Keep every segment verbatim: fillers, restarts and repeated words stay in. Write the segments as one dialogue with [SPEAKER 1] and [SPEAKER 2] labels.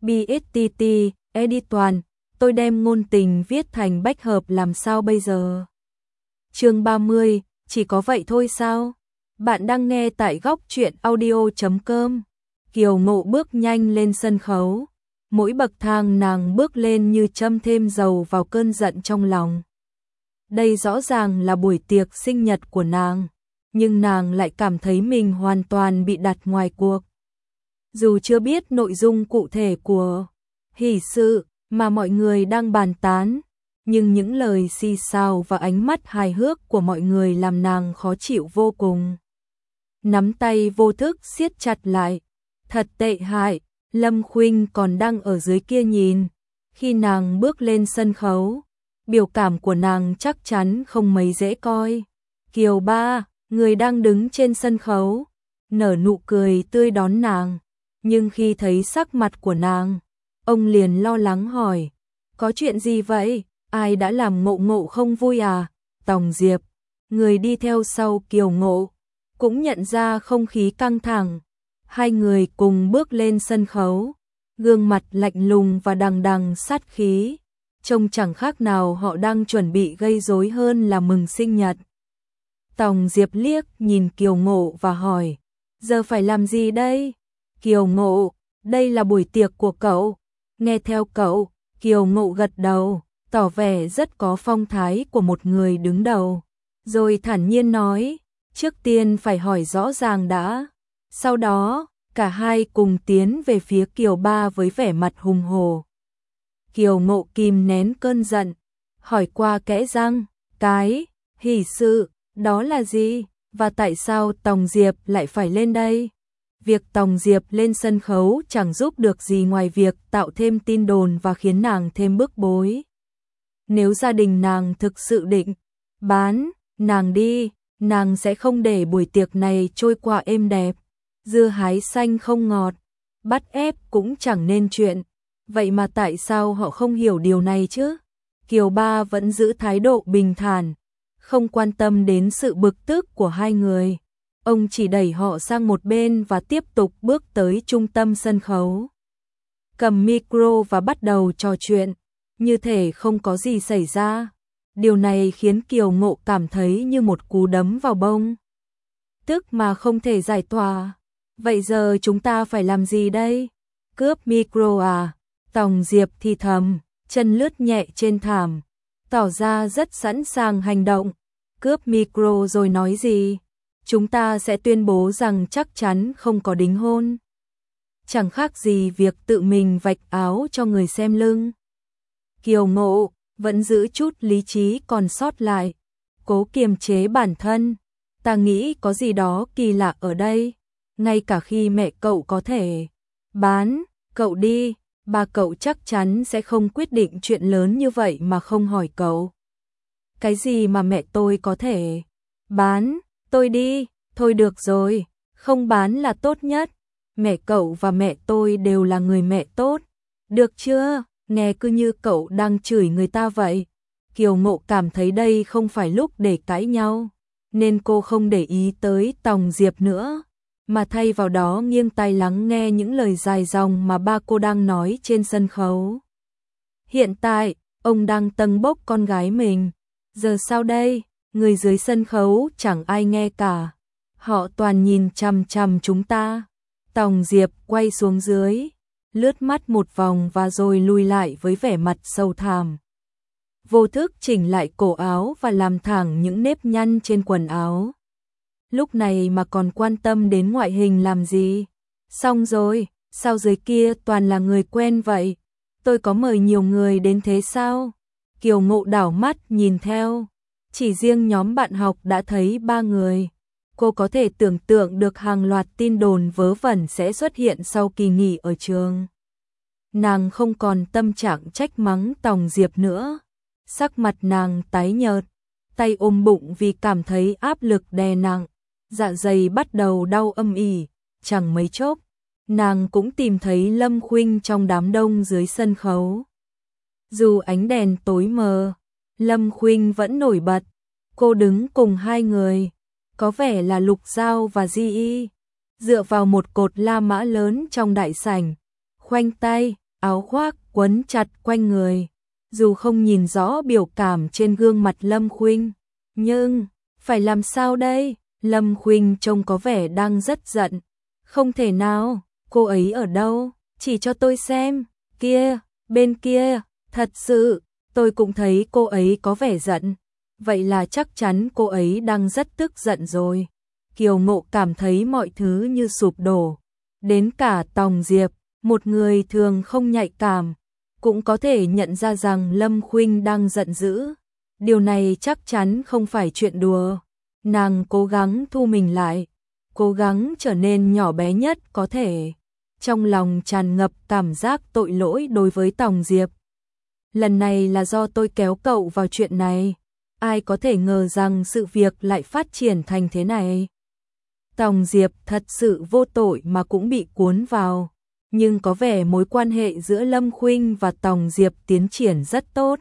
[SPEAKER 1] bê ét tê tê, edit toàn, tôi đem ngôn tình viết thành bách hợp làm sao bây giờ? Chương ba mươi, chỉ có vậy thôi sao? Bạn đang nghe tại góc truyện audio chấm com. Kiều Ngộ bước nhanh lên sân khấu. Mỗi bậc thang nàng bước lên như châm thêm dầu vào cơn giận trong lòng. Đây rõ ràng là buổi tiệc sinh nhật của nàng, nhưng nàng lại cảm thấy mình hoàn toàn bị đặt ngoài cuộc. Dù chưa biết nội dung cụ thể của hỷ sự mà mọi người đang bàn tán, nhưng những lời xì xào và ánh mắt hài hước của mọi người làm nàng khó chịu vô cùng. Nắm tay vô thức siết chặt lại. Thật tệ hại, Lâm Khuynh còn đang ở dưới kia nhìn. Khi nàng bước lên sân khấu, biểu cảm của nàng chắc chắn không mấy dễ coi. Kiều Ba, người đang đứng trên sân khấu, nở nụ cười tươi đón nàng. Nhưng khi thấy sắc mặt của nàng, ông liền lo lắng hỏi, có chuyện gì vậy? Ai đã làm Ngộ Ngộ không vui à? Tòng Diệp, người đi theo sau Kiều Ngộ, cũng nhận ra không khí căng thẳng. Hai người cùng bước lên sân khấu, gương mặt lạnh lùng và đằng đằng sát khí, trông chẳng khác nào họ đang chuẩn bị gây rối hơn là mừng sinh nhật. Tòng Diệp liếc nhìn Kiều Ngộ và hỏi, giờ phải làm gì đây? Kiều Ngộ, đây là buổi tiệc của cậu, nghe theo cậu. Kiều Ngộ gật đầu, tỏ vẻ rất có phong thái của một người đứng đầu, rồi thản nhiên nói, trước tiên phải hỏi rõ ràng đã. Sau đó, cả hai cùng tiến về phía Kiều Ba với vẻ mặt hùng hổ. Kiều Ngộ kìm nén cơn giận, hỏi qua kẽ răng, cái hỷ sự đó là gì, và tại sao Tòng Diệp lại phải lên đây? Việc Tòng Diệp lên sân khấu chẳng giúp được gì ngoài việc tạo thêm tin đồn và khiến nàng thêm bức bối. Nếu gia đình nàng thực sự định bán nàng đi, nàng sẽ không để buổi tiệc này trôi qua êm đẹp. Dưa hái xanh không ngọt, bắt ép cũng chẳng nên chuyện. Vậy mà tại sao họ không hiểu điều này chứ? Kiều Ba vẫn giữ thái độ bình thản, không quan tâm đến sự bực tức của hai người. Ông chỉ đẩy họ sang một bên và tiếp tục bước tới trung tâm sân khấu. Cầm micro và bắt đầu trò chuyện, như thể không có gì xảy ra. Điều này khiến Kiều Ngộ cảm thấy như một cú đấm vào bông, tức mà không thể giải tỏa. Vậy giờ chúng ta phải làm gì đây? Cướp micro à? Tòng Diệp thì thầm, chân lướt nhẹ trên thảm, tỏ ra rất sẵn sàng hành động. Cướp micro rồi nói gì? Chúng ta sẽ tuyên bố rằng chắc chắn không có đính hôn. Chẳng khác gì việc tự mình vạch áo cho người xem lưng. Kiều Ngộ vẫn giữ chút lý trí còn sót lại, cố kiềm chế bản thân. Ta nghĩ có gì đó kỳ lạ ở đây. Ngay cả khi mẹ cậu có thể bán cậu đi, ba cậu chắc chắn sẽ không quyết định chuyện lớn như vậy mà không hỏi cậu. Cái gì mà mẹ tôi có thể bán tôi đi? Thôi được rồi, không bán là tốt nhất. Mẹ cậu và mẹ tôi đều là người mẹ tốt. Được chưa? Nghe cứ như cậu đang chửi người ta vậy. Kiều Ngộ cảm thấy đây không phải lúc để cãi nhau, nên cô không để ý tới Tòng Diệp nữa, mà thay vào đó nghiêng tai lắng nghe những lời dài dòng mà ba cô đang nói trên sân khấu. Hiện tại, ông đang tâng bốc con gái mình. Giờ sao đây? Người dưới sân khấu chẳng ai nghe cả. Họ toàn nhìn chằm chằm chúng ta. Tòng Diệp quay xuống dưới, lướt mắt một vòng và rồi lùi lại với vẻ mặt sầu thảm. Vô thức chỉnh lại cổ áo và làm thẳng những nếp nhăn trên quần áo. Lúc này mà còn quan tâm đến ngoại hình làm gì? Xong rồi, sao dưới kia toàn là người quen vậy? Tôi có mời nhiều người đến thế sao? Kiều Ngộ đảo mắt nhìn theo. Chỉ riêng nhóm bạn học đã thấy ba người. Cô có thể tưởng tượng được hàng loạt tin đồn vớ vẩn sẽ xuất hiện sau kỳ nghỉ ở trường. Nàng không còn tâm trạng trách mắng Tòng Diệp nữa. Sắc mặt nàng tái nhợt, tay ôm bụng vì cảm thấy áp lực đè nặng. Dạ dày bắt đầu đau âm ỉ, chẳng mấy chốc, nàng cũng tìm thấy Lâm Khuynh trong đám đông dưới sân khấu. Dù ánh đèn tối mờ, Lâm Khuynh vẫn nổi bật. Cô đứng cùng hai người, có vẻ là Lục Giao và Di Y, dựa vào một cột La Mã lớn trong đại sảnh, khoanh tay, áo khoác quấn chặt quanh người. Dù không nhìn rõ biểu cảm trên gương mặt Lâm Khuynh, nhưng phải làm sao đây? Lâm Khuynh trông có vẻ đang rất giận. Không thể nào, cô ấy ở đâu? Chỉ cho tôi xem. Kia, bên kia, thật sự, tôi cũng thấy cô ấy có vẻ giận. Vậy là chắc chắn cô ấy đang rất tức giận rồi. Kiều Ngộ cảm thấy mọi thứ như sụp đổ. Đến cả Tòng Diệp, một người thường không nhạy cảm, cũng có thể nhận ra rằng Lâm Khuynh đang giận dữ. Điều này chắc chắn không phải chuyện đùa. Nàng cố gắng thu mình lại, cố gắng trở nên nhỏ bé nhất có thể. Trong lòng tràn ngập cảm giác tội lỗi đối với Tòng Diệp. Lần này là do tôi kéo cậu vào chuyện này. Ai có thể ngờ rằng sự việc lại phát triển thành thế này. Tòng Diệp thật sự vô tội mà cũng bị cuốn vào. Nhưng có vẻ mối quan hệ giữa Lâm Khuynh và Tòng Diệp tiến triển rất tốt.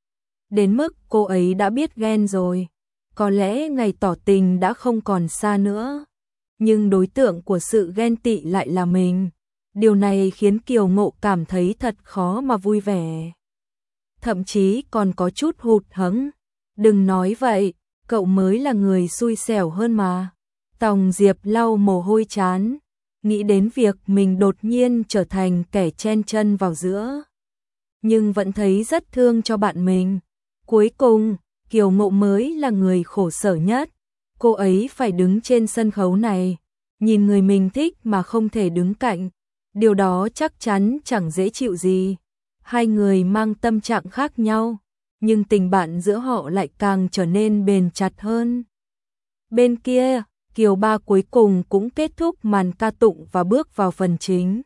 [SPEAKER 1] Đến mức cô ấy đã biết ghen rồi. Có lẽ ngày tỏ tình đã không còn xa nữa. Nhưng đối tượng của sự ghen tị lại là mình. Điều này khiến Kiều Ngộ cảm thấy thật khó mà vui vẻ. Thậm chí còn có chút hụt hẫng. Đừng nói vậy, cậu mới là người xui xẻo hơn mà. Tòng Diệp lau mồ hôi trán, nghĩ đến việc mình đột nhiên trở thành kẻ chen chân vào giữa. Nhưng vẫn thấy rất thương cho bạn mình. Cuối cùng, Kiều Ngộ mới là người khổ sở nhất. Cô ấy phải đứng trên sân khấu này, nhìn người mình thích mà không thể đứng cạnh. Điều đó chắc chắn chẳng dễ chịu gì. Hai người mang tâm trạng khác nhau, nhưng tình bạn giữa họ lại càng trở nên bền chặt hơn. Bên kia, Kiều Ba cuối cùng cũng kết thúc màn ca tụng và bước vào phần chính.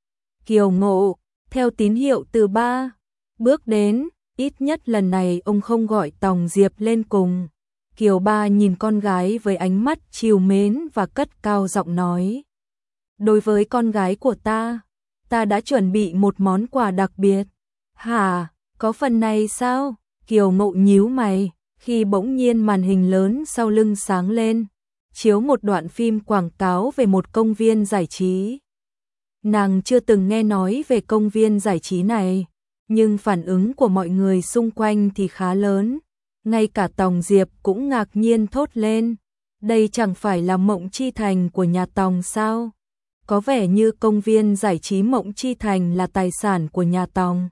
[SPEAKER 1] Kiều Ngộ, theo tín hiệu từ ba, bước đến, ít nhất lần này ông không gọi Tòng Diệp lên cùng. Kiều Ba nhìn con gái với ánh mắt trìu mến và cất cao giọng nói. Đối với con gái của ta, ta đã chuẩn bị một món quà đặc biệt. Hả, có phần này sao? Kiều Ngộ nhíu mày, khi bỗng nhiên màn hình lớn sau lưng sáng lên, chiếu một đoạn phim quảng cáo về một công viên giải trí. Nàng chưa từng nghe nói về công viên giải trí này, nhưng phản ứng của mọi người xung quanh thì khá lớn. Ngay cả Tòng Diệp cũng ngạc nhiên thốt lên. Đây chẳng phải là Mộng Chi Thành của nhà Tòng sao? Có vẻ như công viên giải trí Mộng Chi Thành là tài sản của nhà Tòng.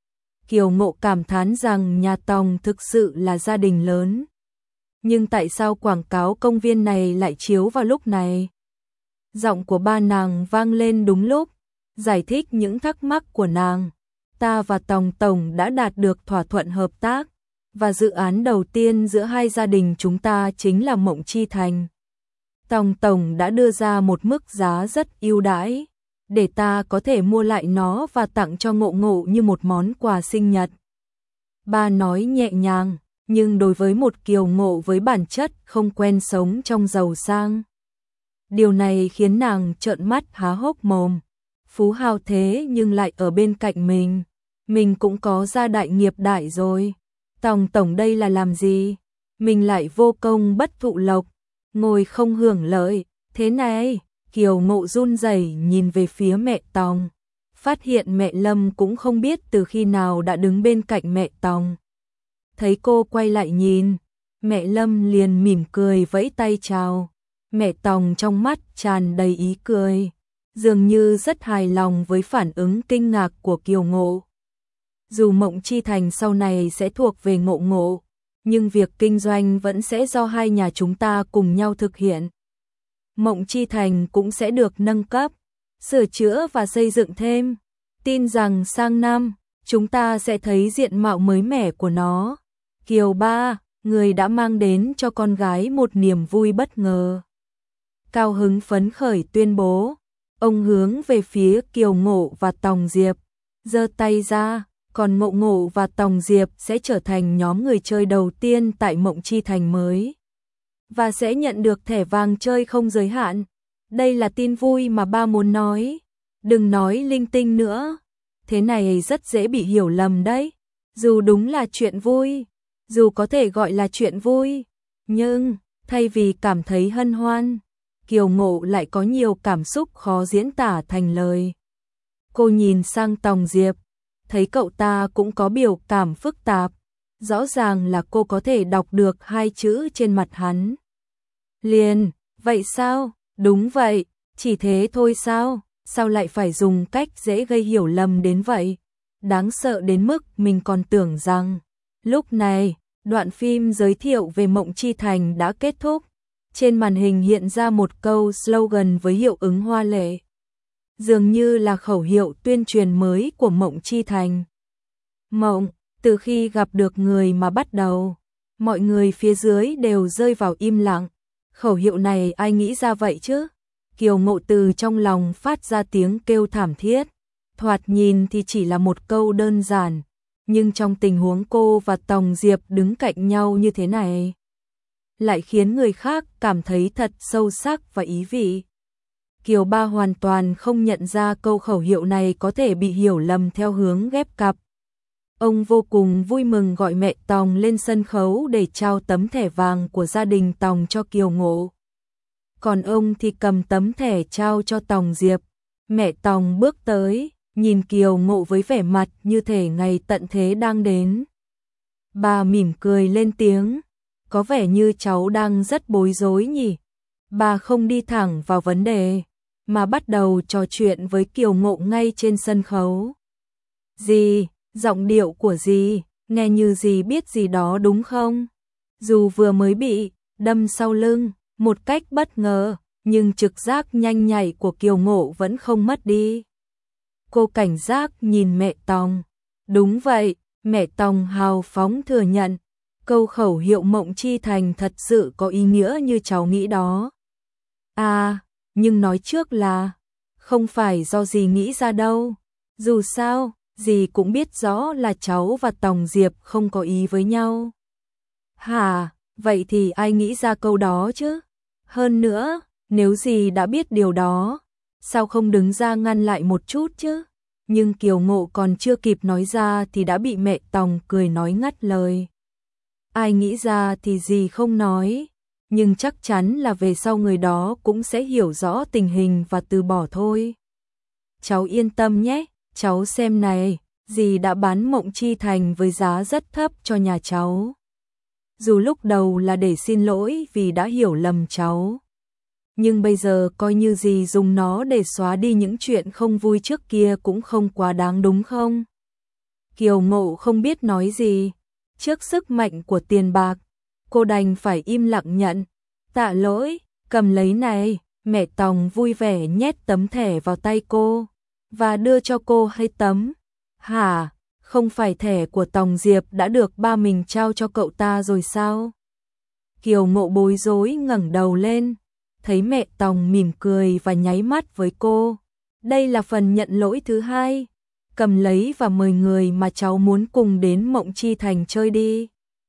[SPEAKER 1] Kiều Ngộ cảm thán rằng nhà Tòng thực sự là gia đình lớn. Nhưng tại sao quảng cáo công viên này lại chiếu vào lúc này? Giọng của ba nàng vang lên đúng lúc, giải thích những thắc mắc của nàng. Ta và Tòng Tổng đã đạt được thỏa thuận hợp tác, và dự án đầu tiên giữa hai gia đình chúng ta chính là Mộng Chi Thành. Tòng Tổng đã đưa ra một mức giá rất ưu đãi, để ta có thể mua lại nó và tặng cho Ngộ Ngộ như một món quà sinh nhật. Ba nói nhẹ nhàng, nhưng đối với một Kiều Ngộ với bản chất không quen sống trong giàu sang, điều này khiến nàng trợn mắt há hốc mồm. Phú hào thế nhưng lại ở bên cạnh mình, mình cũng có gia đại nghiệp đại rồi. Tòng Tổng đây là làm gì? Mình lại vô công bất thụ lộc, ngồi không hưởng lợi. Thế này, Kiều Ngộ run rẩy nhìn về phía mẹ Tòng, phát hiện mẹ Lâm cũng không biết từ khi nào đã đứng bên cạnh mẹ Tòng. Thấy cô quay lại nhìn, mẹ Lâm liền mỉm cười vẫy tay chào. Mẹ Tòng trong mắt tràn đầy ý cười, dường như rất hài lòng với phản ứng kinh ngạc của Kiều Ngộ. Dù Mộng Chi Thành sau này sẽ thuộc về Ngộ Ngộ, nhưng việc kinh doanh vẫn sẽ do hai nhà chúng ta cùng nhau thực hiện. Mộng Chi Thành cũng sẽ được nâng cấp, sửa chữa và xây dựng thêm. Tin rằng sang năm, chúng ta sẽ thấy diện mạo mới mẻ của nó. Kiều Ba, người đã mang đến cho con gái một niềm vui bất ngờ. Cao hứng phấn khởi tuyên bố, ông hướng về phía Kiều Ngộ và Tòng Diệp, giơ tay ra, còn Ngộ Ngộ và Tòng Diệp sẽ trở thành nhóm người chơi đầu tiên tại Mộng Chi Thành mới, và sẽ nhận được thẻ vàng chơi không giới hạn. Đây là tin vui mà ba muốn nói, đừng nói linh tinh nữa, thế này rất dễ bị hiểu lầm đấy. Dù đúng là chuyện vui, dù có thể gọi là chuyện vui, nhưng thay vì cảm thấy hân hoan, Kiều Ngộ lại có nhiều cảm xúc khó diễn tả thành lời. Cô nhìn sang Tòng Diệp, thấy cậu ta cũng có biểu cảm phức tạp, rõ ràng là cô có thể đọc được hai chữ trên mặt hắn. Liền, vậy sao? Đúng vậy, chỉ thế thôi sao? Sao lại phải dùng cách dễ gây hiểu lầm đến vậy? Đáng sợ đến mức mình còn tưởng rằng lúc này, đoạn phim giới thiệu về Mộng Chi Thành đã kết thúc. Trên màn hình hiện ra một câu slogan với hiệu ứng hoa lệ. Dường như là khẩu hiệu tuyên truyền mới của Mộng Chi Thành. Mộng, từ khi gặp được người mà bắt đầu, mọi người phía dưới đều rơi vào im lặng. Khẩu hiệu này ai nghĩ ra vậy chứ? Kiều Ngộ từ trong lòng phát ra tiếng kêu thảm thiết. Thoạt nhìn thì chỉ là một câu đơn giản, nhưng trong tình huống cô và Tòng Diệp đứng cạnh nhau như thế này, lại khiến người khác cảm thấy thật sâu sắc và ý vị. Kiều Ba hoàn toàn không nhận ra câu khẩu hiệu này có thể bị hiểu lầm theo hướng ghép cặp. Ông vô cùng vui mừng gọi mẹ Tòng lên sân khấu để trao tấm thẻ vàng của gia đình Tòng cho Kiều Ngộ. Còn ông thì cầm tấm thẻ trao cho Tòng Diệp. Mẹ Tòng bước tới, nhìn Kiều Ngộ với vẻ mặt như thể ngày tận thế đang đến. Bà mỉm cười lên tiếng, có vẻ như cháu đang rất bối rối nhỉ. Bà không đi thẳng vào vấn đề, mà bắt đầu trò chuyện với Kiều Ngộ ngay trên sân khấu. Dì, giọng điệu của dì, nghe như dì biết gì đó đúng không? Dù vừa mới bị đâm sau lưng, một cách bất ngờ, nhưng trực giác nhanh nhạy của Kiều Ngộ vẫn không mất đi. Cô cảnh giác nhìn mẹ Tòng. Đúng vậy, mẹ Tòng hào phóng thừa nhận. Câu khẩu hiệu Mộng Chi Thành thật sự có ý nghĩa như cháu nghĩ đó. À, nhưng nói trước là không phải do dì nghĩ ra đâu. Dù sao, dì cũng biết rõ là cháu và Tòng Diệp không có ý với nhau. Hả, vậy thì ai nghĩ ra câu đó chứ? Hơn nữa, nếu dì đã biết điều đó, sao không đứng ra ngăn lại một chút chứ? Nhưng Kiều Ngộ còn chưa kịp nói ra thì đã bị mẹ Tòng cười nói ngắt lời. Ai nghĩ ra thì dì không nói, nhưng chắc chắn là về sau người đó cũng sẽ hiểu rõ tình hình và từ bỏ thôi. Cháu yên tâm nhé, cháu xem này, dì đã bán Mộng Chi Thành với giá rất thấp cho nhà cháu. Dù lúc đầu là để xin lỗi vì đã hiểu lầm cháu, nhưng bây giờ coi như dì dùng nó để xóa đi những chuyện không vui trước kia cũng không quá đáng đúng không? Kiều Ngộ không biết nói gì. Trước sức mạnh của tiền bạc, cô đành phải im lặng nhận. Tạ lỗi, cầm lấy này. Mẹ Tòng vui vẻ nhét tấm thẻ vào tay cô và đưa cho cô hai tấm. Hả, không phải thẻ của Tòng Diệp đã được ba mình trao cho cậu ta rồi sao? Kiều Ngộ bối rối ngẩng đầu lên, thấy mẹ Tòng mỉm cười và nháy mắt với cô. Đây là phần nhận lỗi thứ hai. Cầm lấy và mời người mà cháu muốn cùng đến Mộng Chi Thành chơi đi.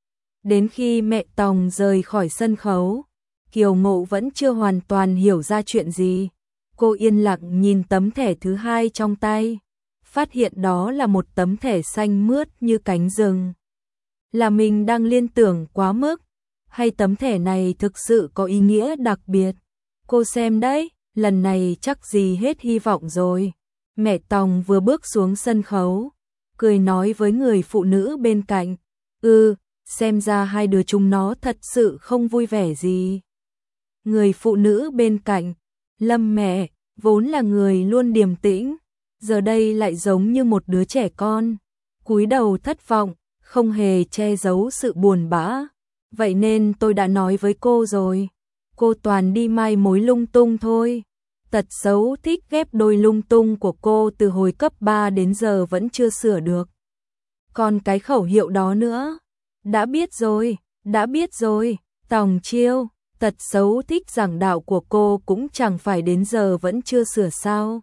[SPEAKER 1] Đến khi mẹ Tòng rời khỏi sân khấu, Kiều Ngộ vẫn chưa hoàn toàn hiểu ra chuyện gì. Cô yên lặng nhìn tấm thẻ thứ hai trong tay, phát hiện đó là một tấm thẻ xanh mướt như cánh rừng. Là mình đang liên tưởng quá mức, hay tấm thẻ này thực sự có ý nghĩa đặc biệt? Cô xem đấy, lần này chắc gì hết hy vọng rồi. Mẹ Tòng vừa bước xuống sân khấu, cười nói với người phụ nữ bên cạnh. Ừ, xem ra hai đứa chúng nó thật sự không vui vẻ gì. Người phụ nữ bên cạnh, Lâm mẹ, vốn là người luôn điềm tĩnh, giờ đây lại giống như một đứa trẻ con, cúi đầu thất vọng, không hề che giấu sự buồn bã. Vậy nên tôi đã nói với cô rồi, cô toàn đi mai mối lung tung thôi. Tật xấu thích ghép đôi lung tung của cô từ hồi cấp ba đến giờ vẫn chưa sửa được. Còn cái khẩu hiệu đó nữa, đã biết rồi, đã biết rồi. Tòng Chiêu, tật xấu thích giảng đạo của cô cũng chẳng phải đến giờ vẫn chưa sửa sao?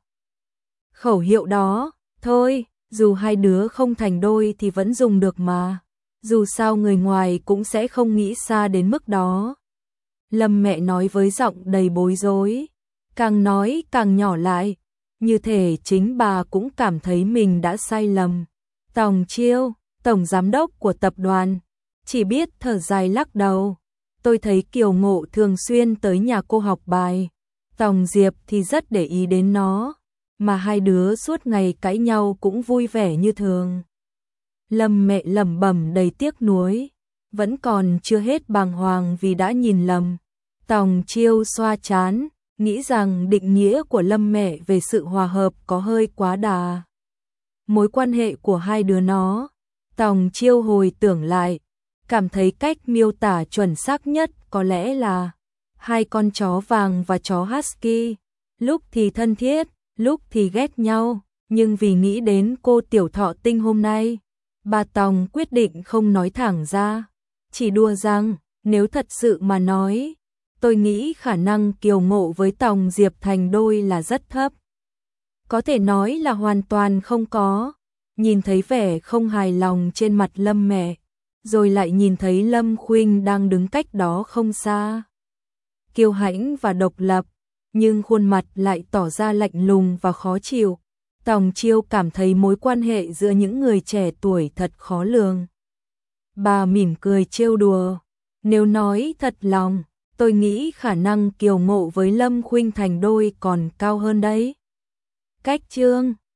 [SPEAKER 1] Khẩu hiệu đó, thôi, dù hai đứa không thành đôi thì vẫn dùng được mà. Dù sao người ngoài cũng sẽ không nghĩ xa đến mức đó. Lâm mẹ nói với giọng đầy bối rối, càng nói càng nhỏ lại, như thể chính bà cũng cảm thấy mình đã sai lầm. Tòng Chiêu, tổng giám đốc của tập đoàn, chỉ biết thở dài lắc đầu. Tôi thấy Kiều Ngộ thường xuyên tới nhà cô học bài, Tòng Diệp thì rất để ý đến nó. mà hai đứa suốt ngày cãi nhau cũng vui vẻ như thường. Lâm Mẹ lẩm bẩm đầy tiếc nuối, vẫn còn chưa hết bàng hoàng vì đã nhìn lầm. Tòng Chiêu xoa trán, nghĩ rằng định nghĩa của Lâm Mẹ về sự hòa hợp có hơi quá đà. Mối quan hệ của hai đứa nó, Tòng Chiêu hồi tưởng lại, cảm thấy cách miêu tả chuẩn xác nhất có lẽ là hai con chó vàng và chó husky, lúc thì thân thiết, lúc thì ghét nhau, nhưng vì nghĩ đến cô tiểu thọ tinh hôm nay, bà Tòng quyết định không nói thẳng ra, chỉ đùa rằng nếu thật sự mà nói, tôi nghĩ khả năng Kiều Ngộ với Tòng Diệp thành đôi là rất thấp. Có thể nói là hoàn toàn không có. Nhìn thấy vẻ không hài lòng trên mặt Lâm Mẹ, rồi lại nhìn thấy Lâm Khuynh đang đứng cách đó không xa. Kiêu hãnh và độc lập, nhưng khuôn mặt lại tỏ ra lạnh lùng và khó chịu. Tòng Chiêu cảm thấy mối quan hệ giữa những người trẻ tuổi thật khó lường. Bà mỉm cười trêu đùa, nếu nói thật lòng, tôi nghĩ khả năng Kiều Ngộ với Lâm Khuynh thành đôi còn cao hơn đấy. Cách chương